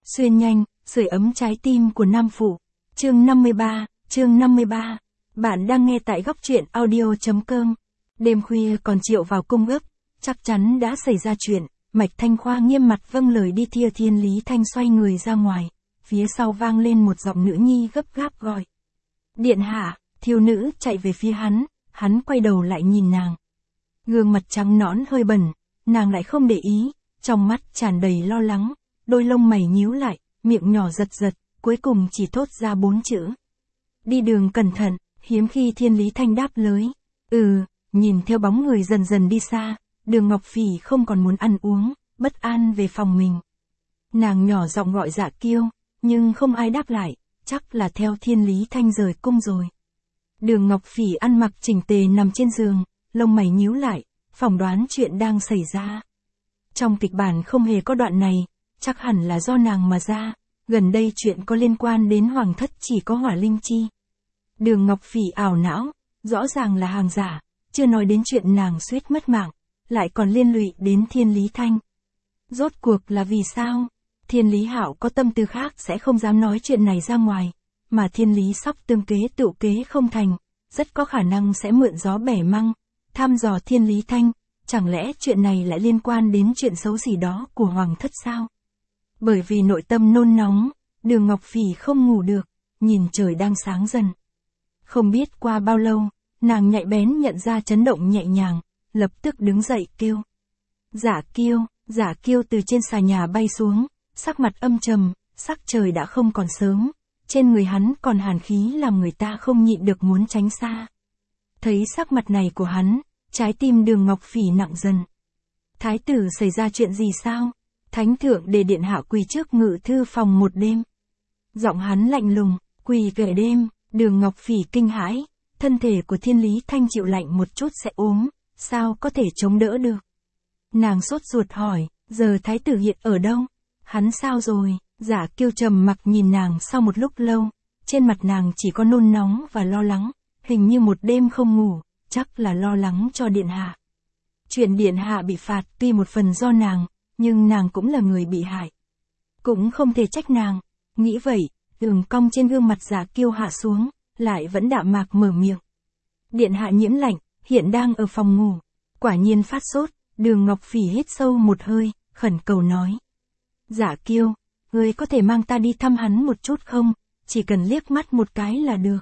Xuyên nhanh, sưởi ấm trái tim của nam phụ. Chương 53. Bạn đang nghe tại góc truyện audio.com. Đêm khuya còn Triệu vào cung ước, chắc chắn đã xảy ra chuyện. Mạch Thanh Khoa nghiêm mặt vâng lời đi thia Thiên Lý Thanh xoay người ra ngoài. Phía sau vang lên một giọng nữ nhi gấp gáp gọi. Điện hạ, thiếu nữ chạy về phía hắn quay đầu lại nhìn nàng. Gương mặt trắng nõn hơi bẩn, nàng lại không để ý, trong mắt tràn đầy lo lắng, đôi lông mày nhíu lại, miệng nhỏ giật giật, cuối cùng chỉ thốt ra 4 chữ. Đi đường cẩn thận, hiếm khi Thiên Lý Thanh đáp lời. Nhìn theo bóng người dần dần đi xa, Đường Ngọc Phỉ không còn muốn ăn uống, bất an về phòng mình. Nàng nhỏ giọng gọi Dạ Kiêu, nhưng không ai đáp lại, chắc là theo Thiên Lý Thanh rời cung rồi. Đường Ngọc Phỉ ăn mặc chỉnh tề nằm trên giường, lông mày nhíu lại, phỏng đoán chuyện đang xảy ra. Trong kịch bản không hề có đoạn này, chắc hẳn là do nàng mà ra, gần đây chuyện có liên quan đến hoàng thất chỉ có Hỏa Linh Chi. Đường Ngọc Phỉ ảo não, rõ ràng là hàng giả, chưa nói đến chuyện nàng suýt mất mạng, lại còn liên lụy đến Thiên Lý Thanh. Rốt cuộc là vì sao? Thiên Lý Hạo có tâm tư khác sẽ không dám nói chuyện này ra ngoài, mà Thiên Lý Sóc tương kế tựu kế không thành, rất có khả năng sẽ mượn gió bẻ măng, thăm dò Thiên Lý Thanh, chẳng lẽ chuyện này lại liên quan đến chuyện xấu gì đó của hoàng thất sao? Bởi vì nội tâm nôn nóng, Đường Ngọc Phỉ không ngủ được, nhìn trời đang sáng dần. Không biết qua bao lâu, nàng nhạy bén nhận ra chấn động nhẹ nhàng, lập tức đứng dậy kêu. Dạ Kiêu từ trên xà nhà bay xuống, sắc mặt âm trầm, sắc trời đã không còn sớm, trên người hắn còn hàn khí làm người ta không nhịn được muốn tránh xa. Thấy sắc mặt này của hắn, trái tim Đường Ngọc Phỉ nặng dần. Thái tử xảy ra chuyện gì sao? Thánh thượng để điện hạ quỳ trước ngự thư phòng một đêm. Giọng hắn lạnh lùng, quỳ cả đêm. Đường Ngọc Phỉ kinh hãi, thân thể của Thiên Lý Thanh chịu lạnh một chút sẽ ốm, sao có thể chống đỡ được. Nàng sốt ruột hỏi, giờ thái tử hiện ở đâu? Hắn sao rồi? Dạ Kiêu trầm mặc nhìn nàng sau một lúc lâu, trên mặt nàng chỉ có nôn nóng và lo lắng, hình như một đêm không ngủ, chắc là lo lắng cho điện hạ. Chuyện điện hạ bị phạt tuy một phần do nàng, nhưng nàng cũng là người bị hại. Cũng không thể trách nàng, nghĩ vậy, đường cong trên gương mặt Dạ Kiêu hạ xuống, lại vẫn đạm mạc mở miệng. Điện hạ nhiễm lạnh, hiện đang ở phòng ngủ, quả nhiên phát sốt. Đường Ngọc Phỉ hít sâu một hơi, khẩn cầu nói. Dạ Kiêu, ngươi có thể mang ta đi thăm hắn một chút không, chỉ cần liếc mắt một cái là được.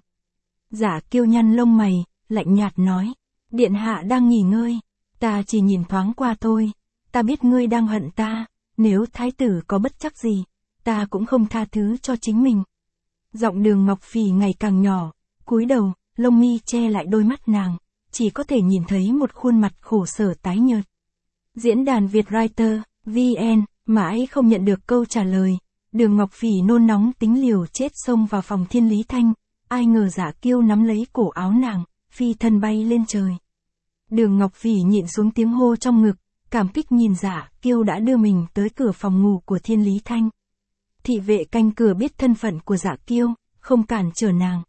Dạ Kiêu nhăn lông mày, lạnh nhạt nói. Điện hạ đang nghỉ ngơi, ta chỉ nhìn thoáng qua thôi, ta biết ngươi đang hận ta, nếu thái tử có bất trắc gì, ta cũng không tha thứ cho chính mình. Giọng Đường Ngọc Phỉ ngày càng nhỏ, cúi đầu, lông mi che lại đôi mắt nàng, chỉ có thể nhìn thấy một khuôn mặt khổ sở tái nhợt. Diễn đàn Vietwriter, VN, mãi không nhận được câu trả lời, Đường Ngọc Phỉ nôn nóng tính liều chết xông vào phòng Thiên Lý Thanh, ai ngờ Dạ Kiêu nắm lấy cổ áo nàng, phi thân bay lên trời. Đường Ngọc Phỉ nhịn xuống tiếng hô trong ngực, cảm kích nhìn Dạ Kiêu đã đưa mình tới cửa phòng ngủ của Thiên Lý Thanh. Thị vệ canh cửa biết thân phận của Dạ Kiêu, không cản trở nàng.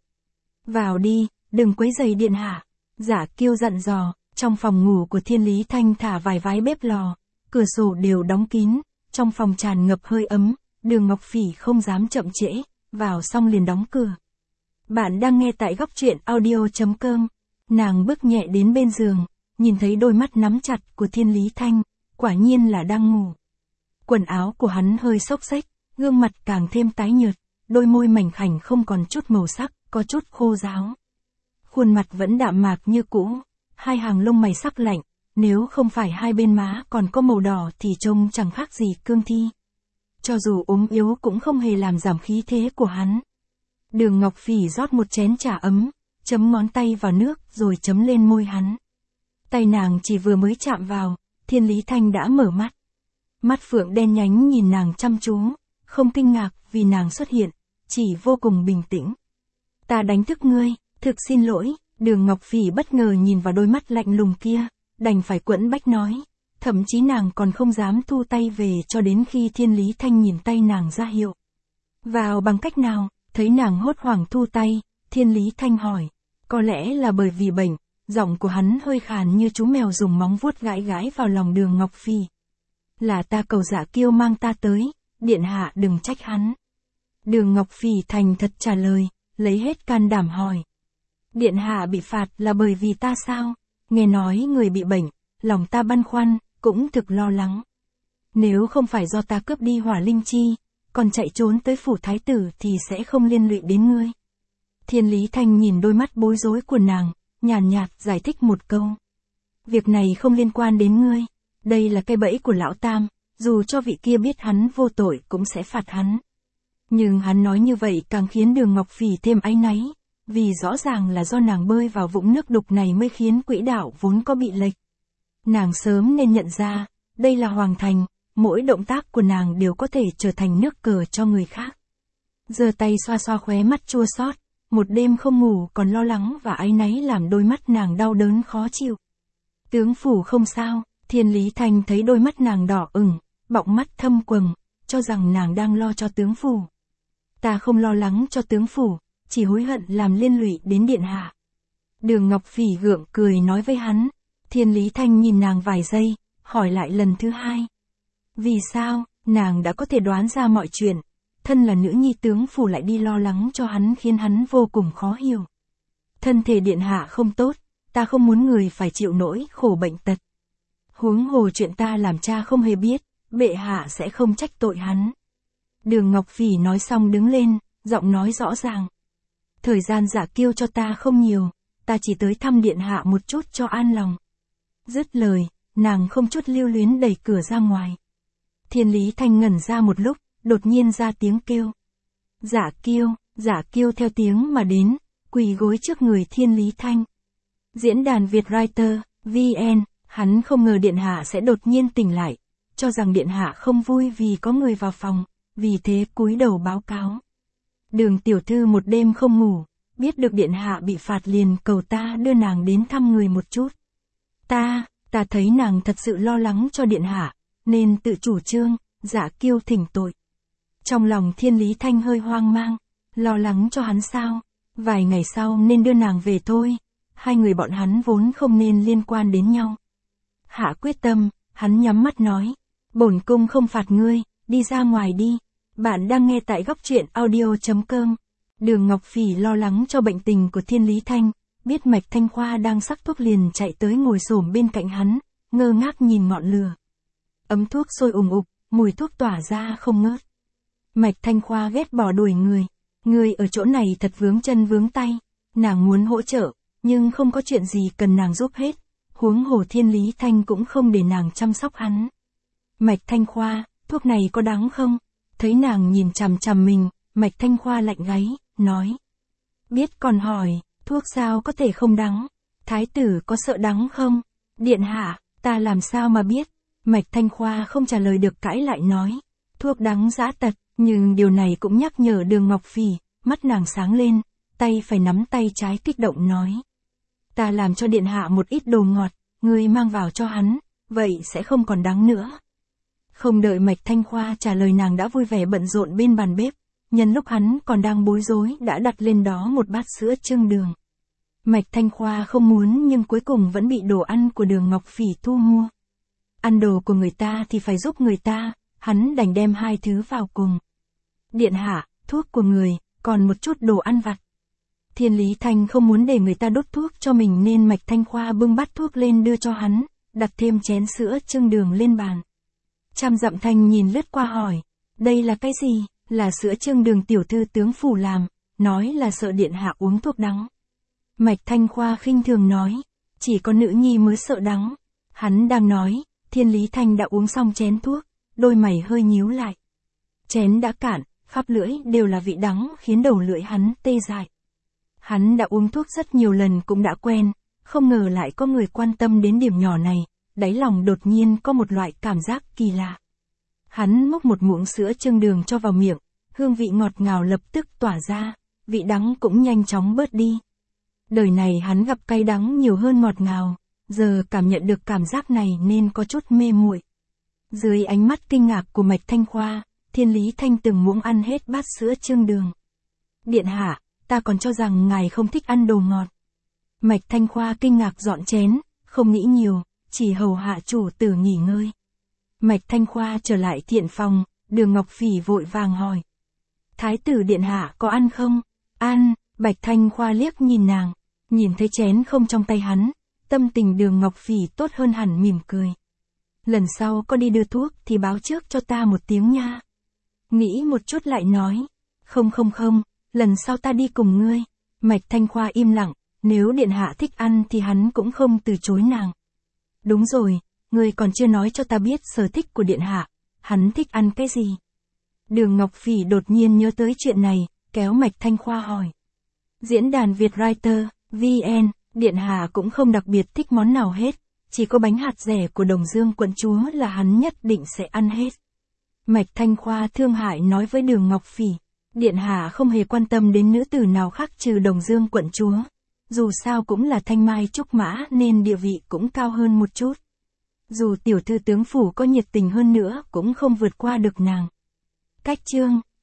Vào đi, đừng quấy rầy điện hạ. Dạ Kiêu dặn dò, trong phòng ngủ của Thiên Lý Thanh thả vài vái bếp lò, cửa sổ đều đóng kín, trong phòng tràn ngập hơi ấm, Đường Ngọc Phỉ không dám chậm trễ, vào xong liền đóng cửa. Bạn đang nghe tại góc truyện audio.com. Nàng bước nhẹ đến bên giường, nhìn thấy đôi mắt nắm chặt của Thiên Lý Thanh, quả nhiên là đang ngủ. Quần áo của hắn hơi xốc xếch, gương mặt càng thêm tái nhợt, đôi môi mảnh khảnh không còn chút màu sắc, có chút khô ráo. Khuôn mặt vẫn đạm mạc như cũ, hai hàng lông mày sắc lạnh, nếu không phải hai bên má còn có màu đỏ thì trông chẳng khác gì cương thi. Cho dù ốm yếu cũng không hề làm giảm khí thế của hắn. Đường Ngọc Phỉ rót một chén trà ấm, chấm ngón tay vào nước rồi chấm lên môi hắn. Tay nàng chỉ vừa mới chạm vào, Thiên Lý Thanh đã mở mắt. Mắt phượng đen nhánh nhìn nàng chăm chú, không kinh ngạc vì nàng xuất hiện, chỉ vô cùng bình tĩnh. Ta đánh thức ngươi, thực xin lỗi. Đường Ngọc Phỉ bất ngờ nhìn vào đôi mắt lạnh lùng kia, đành phải quẫn bách nói, thậm chí nàng còn không dám thu tay về cho đến khi Thiên Lý Thanh nhìn tay nàng ra hiệu. Vào bằng cách nào? Thấy nàng hốt hoảng thu tay, Thiên Lý Thanh hỏi, có lẽ là bởi vì bệnh, giọng của hắn hơi khàn như chú mèo dùng móng vuốt gãi gãi vào lòng Đường Ngọc Phỉ. Là ta cầu Dạ Kiêu mang ta tới, điện hạ đừng trách hắn. Đường Ngọc Phỉ thành thật trả lời, lấy hết can đảm hỏi. Điện hạ bị phạt là bởi vì ta sao? Nghe nói người bị bệnh, lòng ta băn khoăn, cũng thực lo lắng. Nếu không phải do ta cướp đi hỏa linh chi, còn chạy trốn tới phủ thái tử thì sẽ không liên lụy đến ngươi. Thiên Lý Thanh nhìn đôi mắt bối rối của nàng, nhàn nhạt giải thích một câu. Việc này không liên quan đến ngươi, đây là cái bẫy của lão Tam, dù cho vị kia biết hắn vô tội cũng sẽ phạt hắn. Nhưng hắn nói như vậy càng khiến Đường Ngọc Phỉ thêm áy náy, vì rõ ràng là do nàng bơi vào vũng nước đục này mới khiến quỹ đạo vốn có bị lệch. Nàng sớm nên nhận ra, đây là hoàng thành, mỗi động tác của nàng đều có thể trở thành nước cờ cho người khác. Giơ tay xoa xoa khóe mắt chua xót, một đêm không ngủ còn lo lắng và áy náy làm đôi mắt nàng đau đớn khó chịu. Tướng phủ không sao, Thiên Lý Thanh thấy đôi mắt nàng đỏ ửng, bọng mắt thâm quầng, cho rằng nàng đang lo cho tướng phủ. Ta không lo lắng cho tướng phủ, chỉ hối hận làm liên lụy đến điện hạ. Đường Ngọc Phỉ gượng cười nói với hắn. Thiên Lý Thanh nhìn nàng vài giây, hỏi lại lần thứ hai. Vì sao, nàng đã có thể đoán ra mọi chuyện, thân là nữ nhi tướng phủ lại đi lo lắng cho hắn khiến hắn vô cùng khó hiểu. Thân thể điện hạ không tốt, ta không muốn người phải chịu nỗi khổ bệnh tật. Huống hồ chuyện ta làm cha không hề biết, bệ hạ sẽ không trách tội hắn. Đường Ngọc Phỉ nói xong đứng lên, giọng nói rõ ràng. Thời gian Dạ Kiêu cho ta không nhiều, ta chỉ tới thăm điện hạ một chút cho an lòng. Dứt lời, nàng không chút lưu luyến đẩy cửa ra ngoài. Thiên Lý Thanh ngẩn ra một lúc, đột nhiên ra tiếng kêu. Dạ Kiêu theo tiếng mà đến, quỳ gối trước người Thiên Lý Thanh. Diễn đàn Vietwriter, VN, hắn không ngờ điện hạ sẽ đột nhiên tỉnh lại, cho rằng điện hạ không vui vì có người vào phòng, vì thế cúi đầu báo cáo. Đường tiểu thư một đêm không ngủ, biết được điện hạ bị phạt liền cầu ta đưa nàng đến thăm người một chút. Ta thấy nàng thật sự lo lắng cho điện hạ, nên tự chủ trương, Dạ Kiêu thỉnh tội. Trong lòng Thiên Lý Thanh hơi hoang mang, lo lắng cho hắn sao, vài ngày sau nên đưa nàng về thôi, hai người bọn hắn vốn không nên liên quan đến nhau. Hạ quyết tâm, hắn nhắm mắt nói, bổn cung không phạt ngươi, đi ra ngoài đi. Bạn đang nghe tại góc truyện audio.com. Đường Ngọc Phỉ lo lắng cho bệnh tình của Thiên Lý Thanh, biết Mạch Thanh Khoa đang sắc thuốc liền chạy tới ngồi xổm bên cạnh hắn, ngơ ngác nhìn ngọn lửa. Ấm thuốc sôi ùng ục, mùi thuốc tỏa ra không ngớt. Mạch Thanh Khoa ghét bỏ đuổi người ở chỗ này thật vướng chân vướng tay, nàng muốn hỗ trợ, nhưng không có chuyện gì cần nàng giúp hết, huống hồ Thiên Lý Thanh cũng không để nàng chăm sóc hắn. Mạch Thanh Khoa, thuốc này có đắng không? Thấy nàng nhìn chằm chằm mình, Mạch Thanh Khoa lạnh gáy, nói. Biết còn hỏi, thuốc sao có thể không đắng? Thái tử có sợ đắng không? Điện hạ, ta làm sao mà biết? Mạch Thanh Khoa không trả lời được cãi lại nói. Thuốc đắng dã tật, nhưng điều này cũng nhắc nhở Đường Ngọc Phỉ, mắt nàng sáng lên, tay phải nắm tay trái kích động nói. Ta làm cho điện hạ một ít đồ ngọt, ngươi mang vào cho hắn, vậy sẽ không còn đắng nữa. Không đợi Mạch Thanh Khoa trả lời nàng đã vui vẻ bận rộn bên bàn bếp, nhân lúc hắn còn đang bối rối đã đặt lên đó một bát sữa chưng đường. Mạch Thanh Khoa không muốn nhưng cuối cùng vẫn bị đồ ăn của Đường Ngọc Phỉ thu mua. Ăn đồ của người ta thì phải giúp người ta, hắn đành đem hai thứ vào cùng. Điện hạ, thuốc của người, còn một chút đồ ăn vặt. Thiên Lý Thanh không muốn để người ta đốt thuốc cho mình nên Mạch Thanh Khoa bưng bát thuốc lên đưa cho hắn, đặt thêm chén sữa chưng đường lên bàn. Trăm Dặm Thanh nhìn lướt qua hỏi, đây là cái gì? Là sữa chưng đường tiểu thư tướng phủ làm, nói là sợ điện hạ uống thuốc đắng. Mạch Thanh Khoa khinh thường nói, chỉ có nữ nhi mới sợ đắng. Hắn đang nói, Thiên Lý Thanh đã uống xong chén thuốc, đôi mày hơi nhíu lại. Chén đã cạn, khắp lưỡi đều là vị đắng khiến đầu lưỡi hắn tê dại. Hắn đã uống thuốc rất nhiều lần cũng đã quen, không ngờ lại có người quan tâm đến điểm nhỏ này, đáy lòng đột nhiên có một loại cảm giác kỳ lạ. Hắn múc một muỗng sữa chưng đường cho vào miệng, hương vị ngọt ngào lập tức tỏa ra, vị đắng cũng nhanh chóng bớt đi. Đời này hắn gặp cay đắng nhiều hơn ngọt ngào, giờ cảm nhận được cảm giác này nên có chút mê muội. Dưới ánh mắt kinh ngạc của Mạch Thanh Khoa, Thiên Lý Thanh từng muỗng ăn hết bát sữa chưng đường. Điện hạ, ta còn cho rằng ngài không thích ăn đồ ngọt. Mạch Thanh Khoa kinh ngạc dọn chén, không nghĩ nhiều, chỉ hầu hạ chủ tử nghỉ ngơi. Mạch Thanh Khoa trở lại thiện phòng, Đường Ngọc Phỉ vội vàng hỏi. Thái tử điện hạ có ăn không? Ăn, Bạch Thanh Khoa liếc nhìn nàng, nhìn thấy chén không trong tay hắn, tâm tình Đường Ngọc Phỉ tốt hơn hẳn, mỉm cười. Lần sau có đi đưa thuốc thì báo trước cho ta một tiếng nha. Nghĩ một chút lại nói. Không, lần sau ta đi cùng ngươi. Mạch Thanh Khoa im lặng, nếu điện hạ thích ăn thì hắn cũng không từ chối nàng. Đúng rồi, ngươi còn chưa nói cho ta biết sở thích của điện hạ, hắn thích ăn cái gì? Đường Ngọc Phỉ đột nhiên nhớ tới chuyện này, kéo Mạch Thanh Khoa hỏi. Diễn đàn Vietwriter, VN, điện hạ cũng không đặc biệt thích món nào hết, chỉ có bánh hạt dẻ của Đồng Dương quận chúa là hắn nhất định sẽ ăn hết. Mạch Thanh Khoa thương hại nói với Đường Ngọc Phỉ, điện hạ không hề quan tâm đến nữ tử nào khác trừ Đồng Dương quận chúa. Dù sao cũng là thanh mai trúc mã nên địa vị cũng cao hơn một chút. Dù tiểu thư tướng phủ có nhiệt tình hơn nữa cũng không vượt qua được nàng. Cách chương